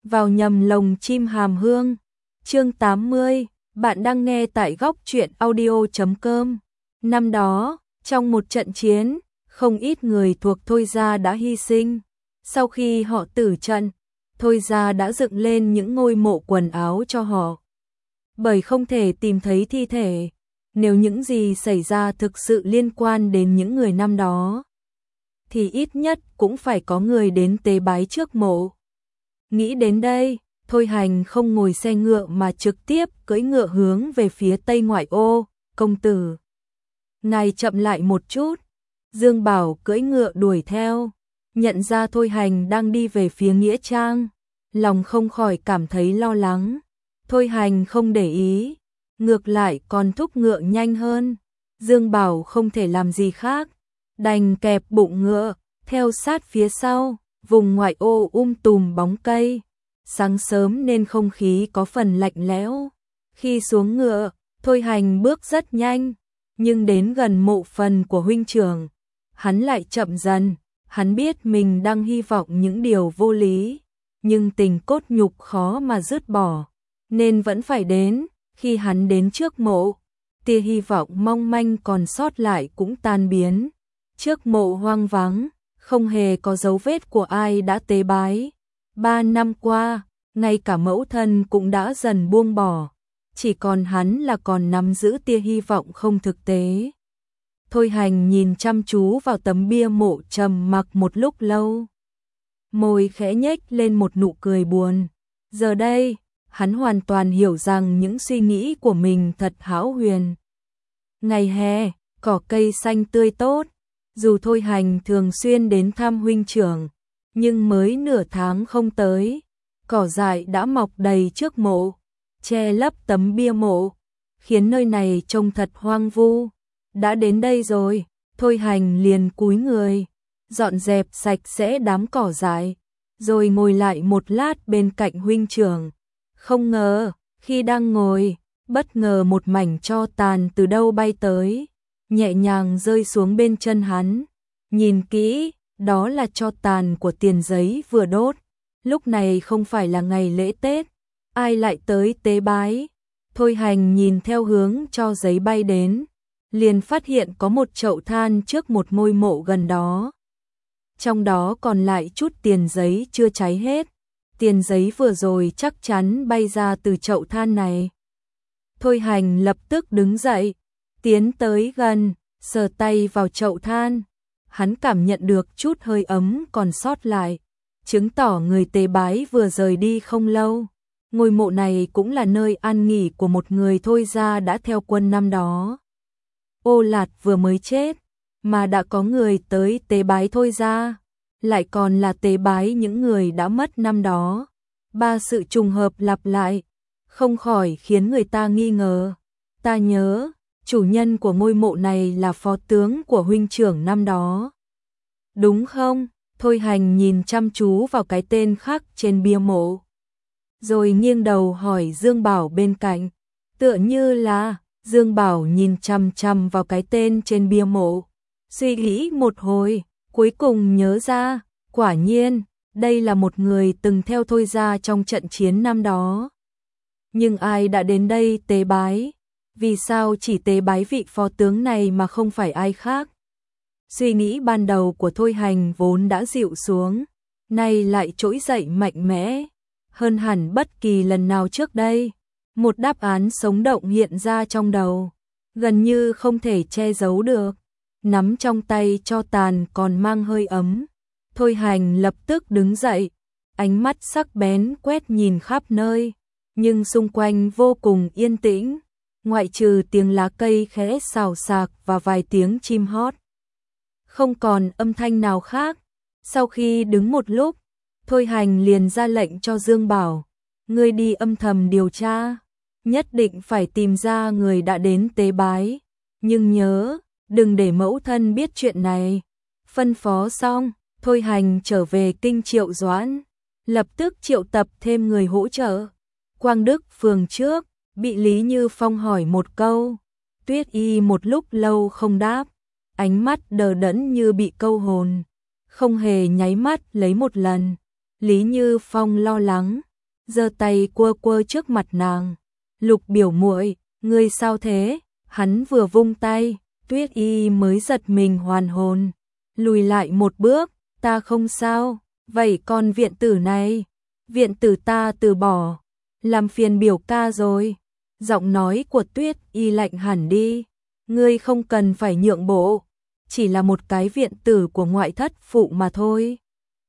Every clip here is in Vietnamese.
vào nhầm lồng chim hàm hương. Chương 80, bạn đang nghe tại góc truyện audio.com. Năm đó, trong một trận chiến, không ít người thuộc Thôi gia đã hy sinh. Sau khi họ tử trận, Thôi gia đã dựng lên những ngôi mộ quần áo cho họ. Bởi không thể tìm thấy thi thể, nếu những gì xảy ra thực sự liên quan đến những người năm đó, thì ít nhất cũng phải có người đến tế bái trước mộ. Nghĩ đến đây, Thôi Hành không ngồi xe ngựa mà trực tiếp cưỡi ngựa hướng về phía tây ngoại ô. Công tử, ngài chậm lại một chút. Dương Bảo cưỡi ngựa đuổi theo, nhận ra Thôi Hành đang đi về phía nghĩa trang, lòng không khỏi cảm thấy lo lắng. Thôi Hành không để ý, ngược lại còn thúc ngựa nhanh hơn. Dương Bảo không thể làm gì khác, đành kẹp bụng ngựa, theo sát phía sau. Vùng ngoại ô tùm bóng cây, sáng sớm nên không khí có phần lạnh lẽo. Khi xuống ngựa, Thôi Hành bước rất nhanh, nhưng đến gần mộ phần của huynh trưởng, hắn lại chậm dần. Hắn biết mình đang hy vọng những điều vô lý, nhưng tình cốt nhục khó mà dứt bỏ, nên vẫn phải đến. Khi hắn đến trước mộ, tia hy vọng mong manh còn sót lại cũng tan biến. Trước mộ hoang vắng, không hề có dấu vết của ai đã tế bái. 3 năm qua, ngay cả mẫu thân cũng đã dần buông bỏ, chỉ còn hắn là còn nắm giữ tia hy vọng không thực tế. Thôi Hành nhìn chăm chú vào tấm bia mộ trầm mặc một lúc lâu, môi khẽ nhếch lên một nụ cười buồn. Giờ đây, hắn hoàn toàn hiểu rằng những suy nghĩ của mình thật hão huyền. Ngày hè, cỏ cây xanh tươi tốt. Dù Thôi Hành thường xuyên đến thăm huynh trưởng, nhưng mới nửa tháng không tới, cỏ dại đã mọc đầy trước mộ, che lấp tấm bia mộ, khiến nơi này trông thật hoang vu. Đã đến đây rồi, Thôi Hành liền cúi người, dọn dẹp sạch sẽ đám cỏ dại, rồi ngồi lại một lát bên cạnh huynh trưởng. Không ngờ, khi đang ngồi, bất ngờ một mảnh tro tàn từ đâu bay tới, nhẹ nhàng rơi xuống bên chân hắn. Nhìn kỹ, đó là tro tàn của tiền giấy vừa đốt. Lúc này không phải là ngày lễ Tết, ai lại tới tế bái. Thôi Hành nhìn theo hướng tro giấy bay đến, liền phát hiện có một chậu than trước một ngôi mộ gần đó. Trong đó còn lại chút tiền giấy chưa cháy hết. Tiền giấy vừa rồi chắc chắn bay ra từ chậu than này. Thôi Hành lập tức đứng dậy, tiến tới gần, sờ tay vào chậu than. Hắn cảm nhận được chút hơi ấm còn sót lại, chứng tỏ người tế bái vừa rời đi không lâu. Ngôi mộ này cũng là nơi an nghỉ của một người Thôi gia đã theo quân năm đó. Ô Lạt vừa mới chết, mà đã có người tới tế bái Thôi gia, lại còn là tế bái những người đã mất năm đó. 3 sự trùng hợp lặp lại, không khỏi khiến người ta nghi ngờ. Ta nhớ, chủ nhân của ngôi mộ này là phó tướng của huynh trưởng năm đó. Đúng không? Thôi Hành nhìn chăm chú vào cái tên khắc trên bia mộ, rồi nghiêng đầu hỏi Dương Bảo bên cạnh. Tựa như là. Dương Bảo nhìn chăm chăm vào cái tên trên bia mộ, suy nghĩ một hồi, cuối cùng nhớ ra, quả nhiên, đây là một người từng theo Thôi gia trong trận chiến năm đó. Nhưng ai đã đến đây tế bái? Vì sao chỉ tế bái vị phó tướng này mà không phải ai khác? Suy nghĩ ban đầu của Thôi Hành vốn đã dịu xuống, nay lại trỗi dậy mạnh mẽ, hơn hẳn bất kỳ lần nào trước đây. Một đáp án sống động hiện ra trong đầu, gần như không thể che giấu được. Nắm trong tay tro tàn còn mang hơi ấm. Thôi Hành lập tức đứng dậy, ánh mắt sắc bén quét nhìn khắp nơi, nhưng xung quanh vô cùng yên tĩnh, ngoại trừ tiếng lá cây khẽ xào xạc và vài tiếng chim hót, không còn âm thanh nào khác. Sau khi đứng một lúc, Thôi Hành liền ra lệnh cho Dương Bảo, ngươi đi âm thầm điều tra, nhất định phải tìm ra người đã đến tế bái, nhưng nhớ, đừng để mẫu thân biết chuyện này. Phân phó xong, Thôi Hành trở về kinh Triệu Doãn, lập tức triệu tập thêm người hỗ trợ. Quang Đức phường trước, bị Lý Như Phong hỏi một câu, Tuyết Y một lúc lâu không đáp, ánh mắt đờ đẫn như bị câu hồn, không hề nháy mắt lấy một lần. Lý Như Phong lo lắng, giơ tay quơ quơ trước mặt nàng. Lục biểu muội, ngươi sao thế? Hắn vừa vung tay, Tuyết Y mới giật mình hoàn hồn, lùi lại một bước, ta không sao, vậy còn viện tử này? Viện tử ta từ bỏ, làm phiền biểu ca rồi. Giọng nói của Tuyết Y lạnh hẳn đi, ngươi không cần phải nhượng bộ, chỉ là một cái viện tử của ngoại thất phụ mà thôi.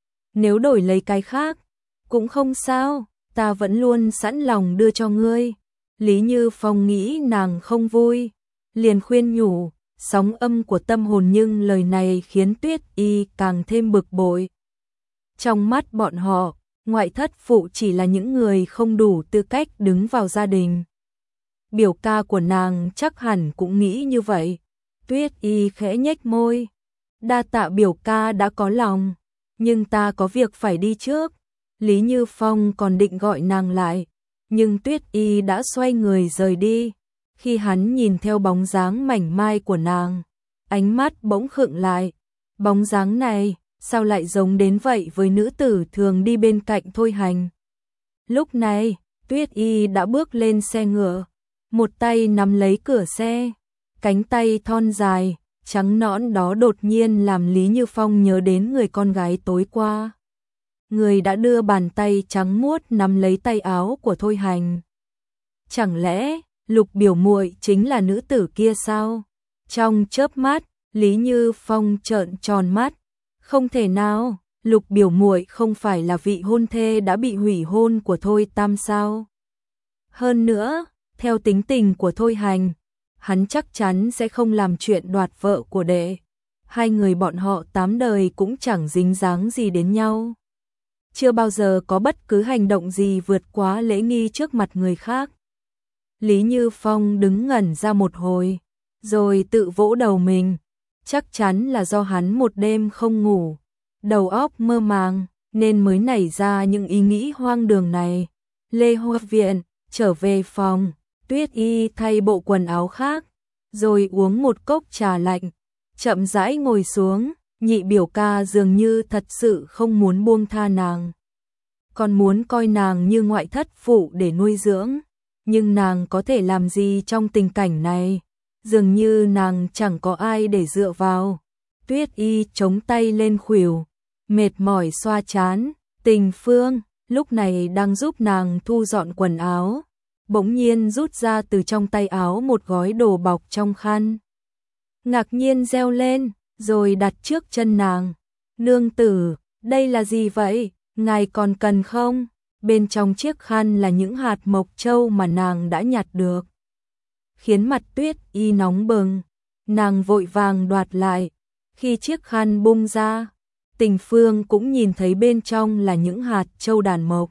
Nếu đổi lấy cái khác, cũng không sao, ta vẫn luôn sẵn lòng đưa cho ngươi. Lý Như Phong nghĩ nàng không vui, liền khuyên nhủ, sóng âm của tâm hồn, nhưng lời này khiến Tuyết Y càng thêm bực bội. Trong mắt bọn họ, ngoại thất phụ chỉ là những người không đủ tư cách đứng vào gia đình. Biểu ca của nàng chắc hẳn cũng nghĩ như vậy. Tuyết Y khẽ nhếch môi, đa tạ biểu ca đã có lòng, nhưng ta có việc phải đi trước. Lý Như Phong còn định gọi nàng lại, nhưng Tuyết Y đã xoay người rời đi. Khi hắn nhìn theo bóng dáng mảnh mai của nàng, ánh mắt bỗng khựng lại. Bóng dáng này, sao lại giống đến vậy với nữ tử thường đi bên cạnh Thôi Hành? Lúc này, Tuyết Y đã bước lên xe ngựa, một tay nắm lấy cửa xe, cánh tay thon dài, trắng nõn đó đột nhiên làm Lý Như Phong nhớ đến người con gái tối qua. Người đã đưa bàn tay trắng muốt nắm lấy tay áo của Thôi Hành. Chẳng lẽ Lục biểu muội chính là nữ tử kia sao? Trong chớp mắt, Lý Như Phong trợn tròn mắt. Không thể nào, Lục biểu muội không phải là vị hôn thê đã bị hủy hôn của Thôi Tam sao? Hơn nữa, theo tính tình của Thôi Hành, hắn chắc chắn sẽ không làm chuyện đoạt vợ của đệ. Hai người bọn họ 8 đời cũng chẳng dính dáng gì đến nhau. Chưa bao giờ có bất cứ hành động gì vượt quá lễ nghi trước mặt người khác. Lý Như Phong đứng ngẩn ra một hồi, rồi tự vỗ đầu mình. Chắc chắn là do hắn một đêm không ngủ, đầu óc mơ màng, nên mới nảy ra những ý nghĩ hoang đường này. Lê Hoa Viện, trở về phòng, Tuyết Y thay bộ quần áo khác, rồi uống một cốc trà lạnh, chậm rãi ngồi xuống. Nhị biểu ca dường như thật sự không muốn buông tha nàng, còn muốn coi nàng như ngoại thất phụ để nuôi dưỡng. Nhưng nàng có thể làm gì trong tình cảnh này? Dường như nàng chẳng có ai để dựa vào. Tuyết Y chống tay lên khuỷu, mệt mỏi xoa trán. Tình Phương lúc này đang giúp nàng thu dọn quần áo, bỗng nhiên rút ra từ trong tay áo một gói đồ bọc trong khăn. Ngạc nhiên reo lên, rồi đặt trước chân nàng. Nương tử, đây là gì vậy? Ngài còn cần không? Bên trong chiếc khăn là những hạt mộc châu mà nàng đã nhặt được, khiến mặt Tuyết Y nóng bừng. Nàng vội vàng đoạt lại. Khi chiếc khăn bung ra, Tình Phương cũng nhìn thấy bên trong là những hạt châu đàn mộc,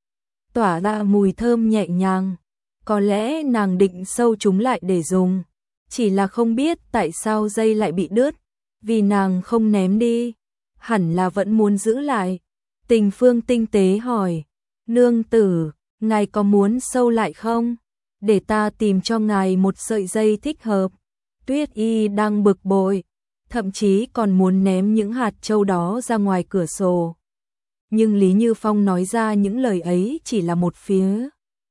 tỏa ra mùi thơm nhẹ nhàng. Có lẽ nàng định sâu chúng lại để dùng, chỉ là không biết tại sao dây lại bị đứt. Vì nàng không ném đi, hẳn là vẫn muốn giữ lại. Tình Phương tinh tế hỏi, nương tử, ngài có muốn sâu lại không? Để ta tìm cho ngài một sợi dây thích hợp. Tuyết Y đang bực bội, thậm chí còn muốn ném những hạt châu đó ra ngoài cửa sổ. Nhưng Lý Như Phong nói ra những lời ấy chỉ là một phía.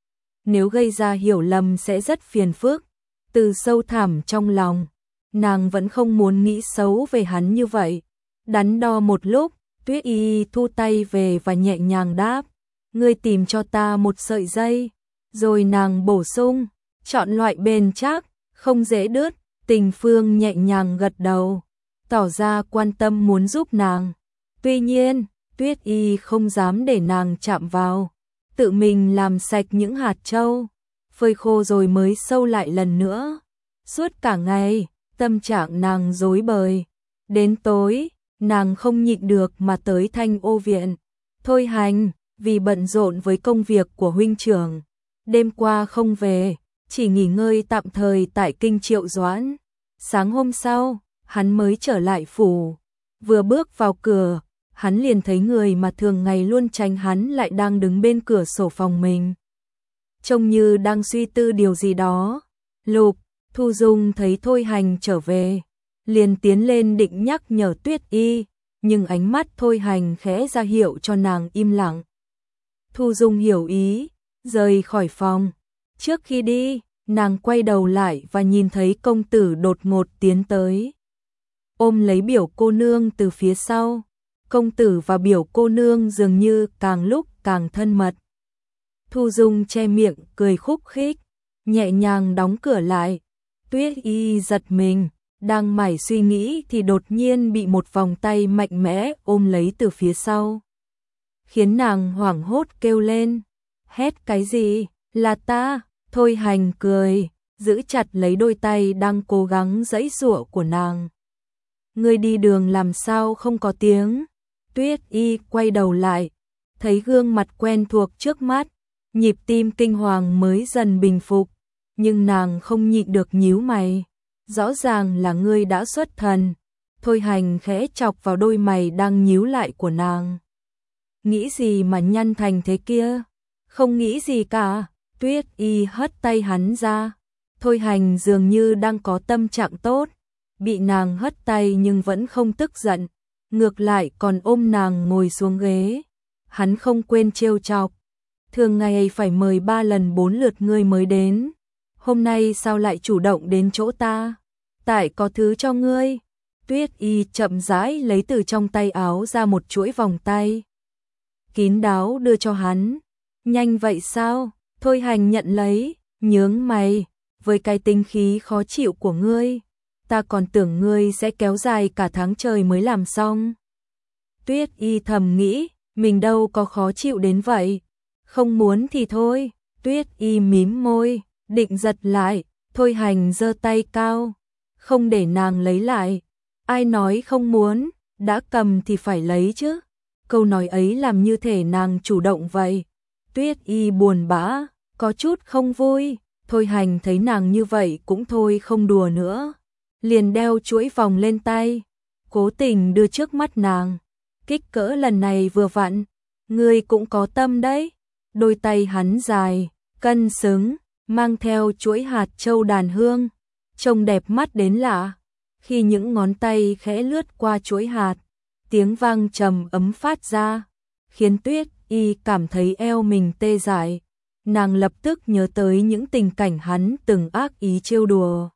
Nếu gây ra hiểu lầm sẽ rất phiền phức. Từ sâu thẳm trong lòng, nàng vẫn không muốn nghĩ xấu về hắn như vậy. Đắn đo một lúc, Tuyết Y thu tay về và nhẹ nhàng đáp, ngươi tìm cho ta một sợi dây. Rồi nàng bổ sung, chọn loại bền chắc, không dễ đứt. Tình Phương nhẹ nhàng gật đầu, tỏ ra quan tâm muốn giúp nàng. Tuy nhiên, Tuyết Y không dám để nàng chạm vào, tự mình làm sạch những hạt châu, phơi khô rồi mới sâu lại lần nữa. Suốt cả ngày, tâm trạng nàng rối bời. Đến tối, nàng không nhịn được mà tới Thanh Ô Viện. Thôi Hành, vì bận rộn với công việc của huynh trưởng, đêm qua không về, chỉ nghỉ ngơi tạm thời tại Kinh Triệu Doãn. Sáng hôm sau, hắn mới trở lại phủ. Vừa bước vào cửa, hắn liền thấy người mà thường ngày luôn tránh hắn lại đang đứng bên cửa sổ phòng mình, trông như đang suy tư điều gì đó. Lục Thu Dung thấy Thôi Hành trở về, liền tiến lên định nhắc nhở Tuyết Y, nhưng ánh mắt Thôi Hành khẽ ra hiệu cho nàng im lặng. Thu Dung hiểu ý, rời khỏi phòng. Trước khi đi, nàng quay đầu lại và nhìn thấy công tử đột ngột tiến tới. Ôm lấy biểu cô nương từ phía sau. Công tử và biểu cô nương dường như càng lúc càng thân mật. Thu Dung che miệng cười khúc khích, nhẹ nhàng đóng cửa lại. Tuyết Y giật mình, đang mải suy nghĩ thì đột nhiên bị một vòng tay mạnh mẽ ôm lấy từ phía sau. Khiến nàng hoảng hốt kêu lên. Hét cái gì? Là ta? Thôi Hành cười, giữ chặt lấy đôi tay đang cố gắng giãy giụa của nàng. Ngươi đi đường làm sao không có tiếng? Tuyết Y quay đầu lại, thấy gương mặt quen thuộc trước mắt, nhịp tim kinh hoàng mới dần bình phục, nhưng nàng không nhịn được nhíu mày. Rõ ràng là ngươi đã xuất thần. Thôi Hành khẽ chọc vào đôi mày đang nhíu lại của nàng. Nghĩ gì mà nhăn thành thế kia? Không nghĩ gì cả. Tuyết Y hất tay hắn ra. Thôi Hành dường như đang có tâm trạng tốt, bị nàng hất tay nhưng vẫn không tức giận, ngược lại còn ôm nàng ngồi xuống ghế. Hắn không quên trêu chọc. Thường ngày phải mời 3 lần 4 lượt ngươi mới đến. Hôm nay sao lại chủ động đến chỗ ta? Tại có thứ cho ngươi. Tuyết Y chậm rãi lấy từ trong tay áo ra một chuỗi vòng tay. Kín đáo đưa cho hắn. Nhanh vậy sao? Thôi Hành nhận lấy, nhướng mày. Với cái tính khí khó chịu của ngươi, ta còn tưởng ngươi sẽ kéo dài cả tháng trời mới làm xong. Tuyết Y thầm nghĩ, mình đâu có khó chịu đến vậy. Không muốn thì thôi. Tuyết Y mím môi, định giật lại. Thôi Hành giơ tay cao, không để nàng lấy lại. Ai nói không muốn, đã cầm thì phải lấy chứ. Câu nói ấy làm như thể nàng chủ động vậy. Tuyết Y buồn bã, có chút không vui. Thôi Hành thấy nàng như vậy cũng thôi không đùa nữa, liền đeo chuỗi vòng lên tay, cố tình đưa trước mắt nàng. Kích cỡ lần này vừa vặn, ngươi cũng có tâm đấy. Đôi tay hắn dài, cân xứng, mang theo chuỗi hạt châu đàn hương, trông đẹp mắt đến lạ. Khi những ngón tay khẽ lướt qua chuỗi hạt, tiếng vang trầm ấm phát ra, khiến Tuyết Y cảm thấy eo mình tê dại. Nàng lập tức nhớ tới những tình cảnh hắn từng ác ý trêu đùa.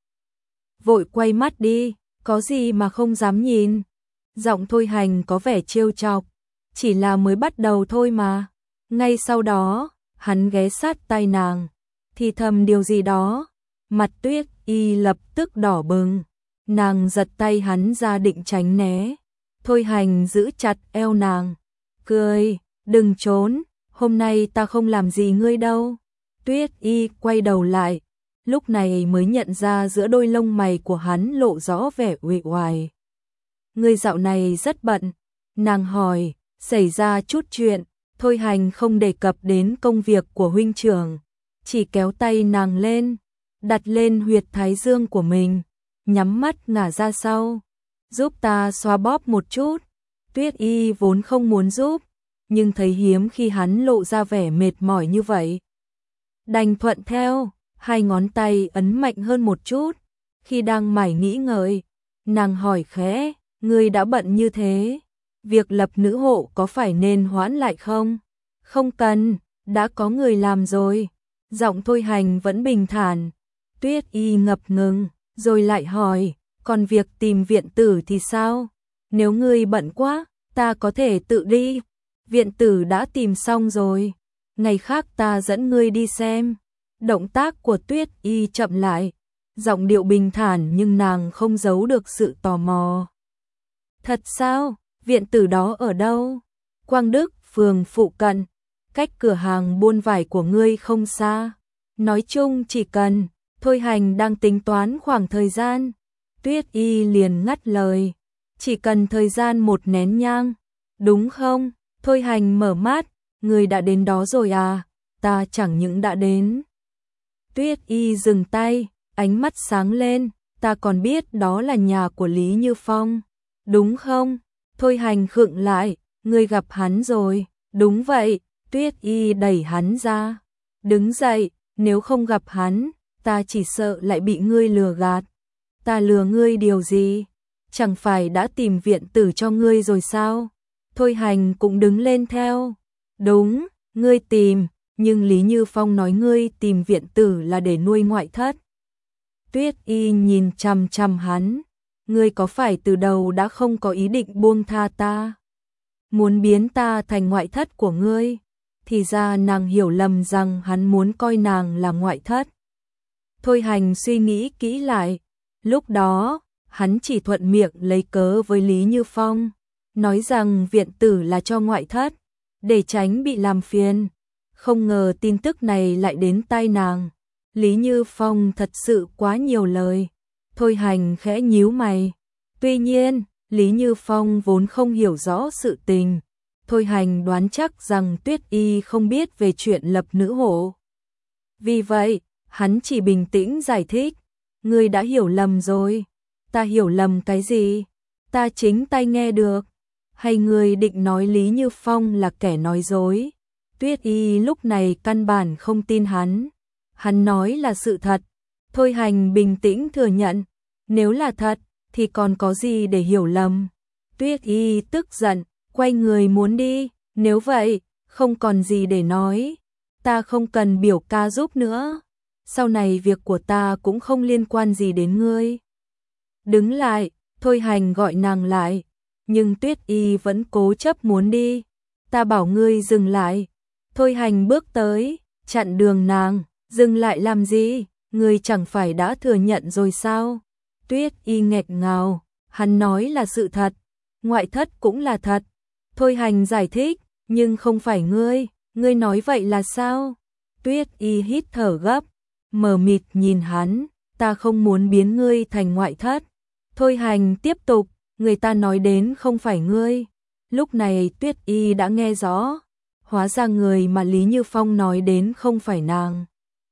Vội quay mắt đi, có gì mà không dám nhìn. Giọng Thôi Hành có vẻ trêu chọc, chỉ là mới bắt đầu thôi mà. Ngay sau đó, hắn ghé sát tai nàng, thì thầm điều gì đó. Mặt Tuyết Y lập tức đỏ bừng, nàng giật tay hắn ra định tránh né. Thôi Hành giữ chặt eo nàng, cười, đừng trốn. Hôm nay ta không làm gì ngươi đâu. Tuyết Y quay đầu lại, lúc này mới nhận ra giữa đôi lông mày của hắn lộ rõ vẻ uể oải. Ngươi dạo này rất bận. Nàng hỏi, xảy ra chút chuyện. Thôi Hành không đề cập đến công việc của huynh trưởng, chỉ kéo tay nàng lên, đặt lên huyệt thái dương của mình, nhắm mắt ngả ra sau. Giúp ta xoa bóp một chút. Tuyết Y vốn không muốn giúp, nhưng thấy hiếm khi hắn lộ ra vẻ mệt mỏi như vậy, đành thuận theo. Hai ngón tay ấn mạnh hơn một chút. Khi đang mải nghĩ ngợi, nàng hỏi khẽ, ngươi đã bận như thế, việc lập nữ hộ có phải nên hoãn lại không? Không cần, đã có người làm rồi. Giọng Thôi Hành vẫn bình thản. Tuyết Y ngập ngừng, rồi lại hỏi, còn việc tìm viện tử thì sao? Nếu ngươi bận quá, ta có thể tự đi. Viện tử đã tìm xong rồi, ngày khác ta dẫn ngươi đi xem. Động tác của Tuyết Y chậm lại, giọng điệu bình thản nhưng nàng không giấu được sự tò mò. Thật sao? Viện tử đó ở đâu? Quang Đức, phường phụ cận, cách cửa hàng buôn vải của ngươi không xa. Nói chung chỉ cần. Thôi Hành đang tính toán khoảng thời gian. Tuyết Y liền ngắt lời, chỉ cần thời gian 1 nén nhang, đúng không? Thôi Hành mở mắt, người đã đến đó rồi à? Ta chẳng những đã đến. Tuyết Y dừng tay, ánh mắt sáng lên, ta còn biết đó là nhà của Lý Như Phong, đúng không? Thôi Hành khựng lại, ngươi gặp hắn rồi. Đúng vậy. Tuyết Y đẩy hắn ra, đứng dậy, nếu không gặp hắn, ta chỉ sợ lại bị ngươi lừa gạt. Ta lừa ngươi điều gì? Chẳng phải đã tìm viện tử cho ngươi rồi sao? Thôi Hành cũng đứng lên theo. Đúng, Ngươi tìm, nhưng Lý Như Phong nói ngươi tìm viện tử là để nuôi ngoại thất. Tuyết Y nhìn chằm chằm hắn, ngươi có phải từ đầu đã không có ý định buông tha ta? Muốn biến ta thành ngoại thất của ngươi? Thì ra nàng hiểu lầm rằng hắn muốn coi nàng là ngoại thất. Thôi Hành suy nghĩ kỹ lại, lúc đó, hắn chỉ thuận miệng lấy cớ với Lý Như Phong, nói rằng viện tử là cho ngoại thất, để tránh bị làm phiền. Không ngờ tin tức này lại đến tai nàng. Lý Như Phong thật sự quá nhiều lời. Thôi Hành khẽ nhíu mày. Tuy nhiên, Lý Như Phong vốn không hiểu rõ sự tình. Thôi Hành đoán chắc rằng Tuyết Y không biết về chuyện lập nữ hộ. Vì vậy, hắn chỉ bình tĩnh giải thích. Ngươi đã hiểu lầm rồi. Ta hiểu lầm cái gì? Ta chính tai nghe được. Hay ngươi định nói Lý Như Phong là kẻ nói dối? Tuyết Y lúc này căn bản không tin hắn. Hắn nói là sự thật. Thôi Hành bình tĩnh thừa nhận. Nếu là thật, thì còn có gì để hiểu lầm? Tuyết Y tức giận, quay người muốn đi. Nếu vậy, không còn gì để nói. Ta không cần biểu ca giúp nữa. Sau này việc của ta cũng không liên quan gì đến ngươi. Đứng lại, Thôi Hành gọi nàng lại. Nhưng Tuyết Y vẫn cố chấp muốn đi. Ta bảo ngươi dừng lại. Thôi Hành bước tới, chặn đường nàng. Dừng lại làm gì? Ngươi chẳng phải đã thừa nhận rồi sao? Tuyết Y nghẹt ngào. Hắn nói là sự thật. Ngoại thất cũng là thật. Thôi Hành giải thích. Nhưng không phải ngươi. Ngươi nói vậy là sao? Tuyết Y hít thở gấp, mờ mịt nhìn hắn. Ta không muốn biến ngươi thành ngoại thất. Thôi Hành tiếp tục. Người ta nói đến không phải ngươi. Lúc này Tuyết Y đã nghe rõ. Hóa ra người mà Lý Như Phong nói đến không phải nàng,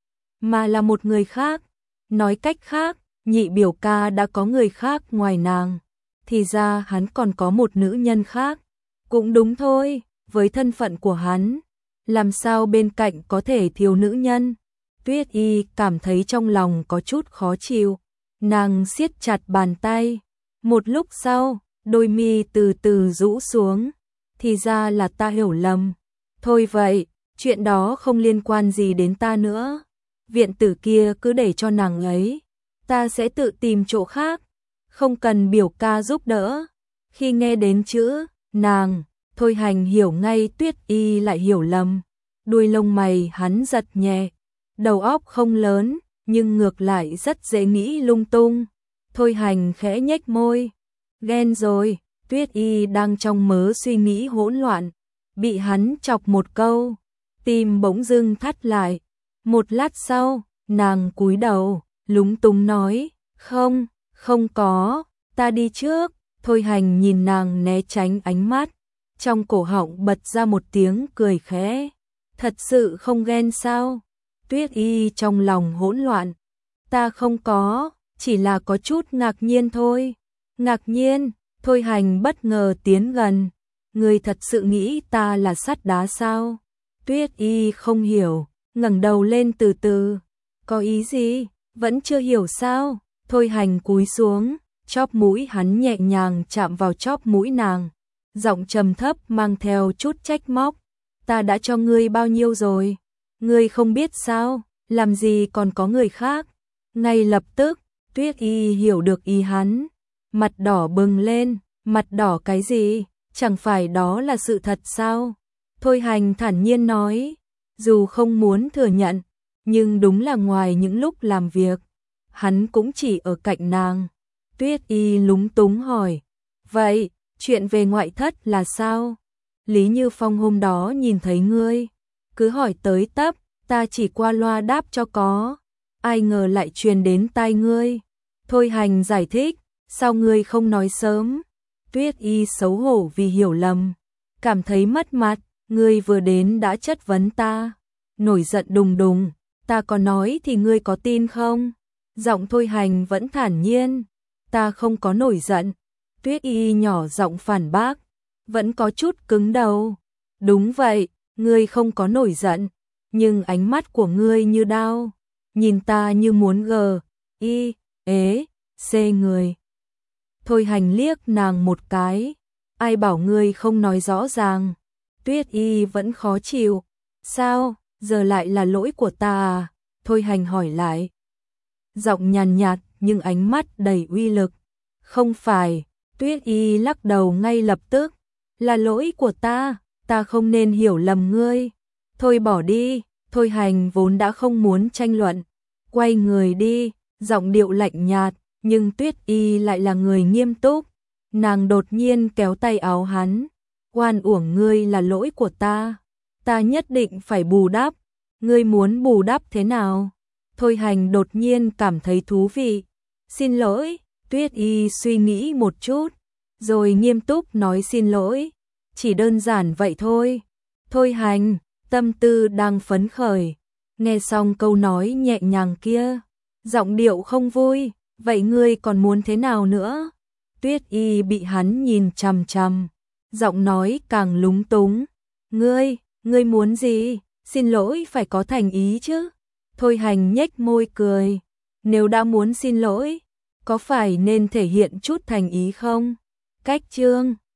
mà là một người khác. Nói cách khác, nhị biểu ca đã có người khác ngoài nàng. Thì ra hắn còn có một nữ nhân khác. Cũng đúng thôi, với thân phận của hắn, làm sao bên cạnh có thể thiếu nữ nhân. Tuyết Y cảm thấy trong lòng có chút khó chịu. Nàng siết chặt bàn tay. Một lúc sau, đôi mi từ từ rũ xuống. Thì ra là ta hiểu lầm. Thôi vậy, chuyện đó không liên quan gì đến ta nữa. Viện tử kia cứ để cho nàng ấy. Ta sẽ tự tìm chỗ khác. Không cần biểu ca giúp đỡ. Khi nghe đến chữ nàng, Thôi Hành hiểu ngay Tuyết Y lại hiểu lầm. Đuôi lông mày hắn giật nhẹ. Đầu óc không lớn, nhưng ngược lại rất dễ nghĩ lung tung. Thôi Hành khẽ nhếch môi. Ghen rồi. Tuyết Y đang trong mớ suy nghĩ hỗn loạn. Bị hắn chọc một câu, tim bỗng dưng thắt lại. Một lát sau, nàng cúi đầu, lúng túng nói, không, không có, ta đi trước. Thôi Hành nhìn nàng né tránh ánh mắt, trong cổ họng bật ra một tiếng cười khẽ. Thật sự không ghen sao? Tuyết Y trong lòng hỗn loạn. Ta không có, chỉ là có chút ngạc nhiên thôi. Ngạc nhiên? Thôi Hành bất ngờ tiến gần. Ngươi thật sự nghĩ ta là sắt đá sao? Tuyết Y không hiểu, ngẩng đầu lên từ từ. Có ý gì? Vẫn chưa hiểu sao? Thôi Hành cúi xuống, chóp mũi hắn nhẹ nhàng chạm vào chóp mũi nàng. Giọng trầm thấp mang theo chút trách móc. Ta đã cho ngươi bao nhiêu rồi? Ngươi không biết sao? Làm gì còn có người khác? Ngay lập tức, Tuyết Y hiểu được ý hắn. Mặt đỏ bừng lên. Mặt đỏ cái gì? Chẳng phải đó là sự thật sao? Thôi Hành thản nhiên nói. Dù không muốn thừa nhận, nhưng đúng là ngoài những lúc làm việc, hắn cũng chỉ ở cạnh nàng. Tuyết Y lúng túng hỏi. Vậy, chuyện về ngoại thất là sao? Lý Như Phong hôm đó nhìn thấy ngươi, cứ hỏi tới tấp, ta chỉ qua loa đáp cho có. Ai ngờ lại truyền đến tai ngươi. Thôi Hành giải thích, sao ngươi không nói sớm? Tuyết Y xấu hổ vì hiểu lầm, cảm thấy mất mặt. Ngươi vừa đến đã chất vấn ta, nổi giận đùng đùng. Ta có nói thì ngươi có tin không? Giọng Thôi Hành vẫn thản nhiên. Ta không có nổi giận. Tuyết Y nhỏ giọng phản bác, vẫn có chút cứng đầu. Đúng vậy, ngươi không có nổi giận, nhưng ánh mắt của ngươi như đao, nhìn ta như muốn xê người. Thôi Hành liếc nàng một cái. Ai bảo ngươi không nói rõ ràng? Tuyết Y vẫn khó chịu. Sao, giờ lại là lỗi của ta à? Thôi Hành hỏi lại. Giọng nhàn nhạt nhưng ánh mắt đầy uy lực. Không phải, Tuyết Y lắc đầu ngay lập tức. Là lỗi của ta không nên hiểu lầm ngươi. Thôi bỏ đi, Thôi Hành vốn đã không muốn tranh luận. Quay người đi, giọng điệu lạnh nhạt, nhưng Tuyết Y lại là người nghiêm túc. Nàng đột nhiên kéo tay áo hắn. Oan uổng ngươi là lỗi của ta nhất định phải bù đắp. Ngươi muốn bù đắp thế nào? Thôi Hành đột nhiên cảm thấy thú vị. Xin lỗi, Tuyết Y suy nghĩ một chút, rồi nghiêm túc nói xin lỗi. Chỉ đơn giản vậy thôi. Thôi Hành, tâm tư đang phấn khởi. Nghe xong câu nói nhẹ nhàng kia, giọng điệu không vui. Vậy ngươi còn muốn thế nào nữa? Tuyết Y bị hắn nhìn chằm chằm, giọng nói càng lúng túng. Ngươi muốn gì? Xin lỗi phải có thành ý chứ. Thôi Hành nhếch môi cười. Nếu đã muốn xin lỗi, có phải nên thể hiện chút thành ý không? Cách chương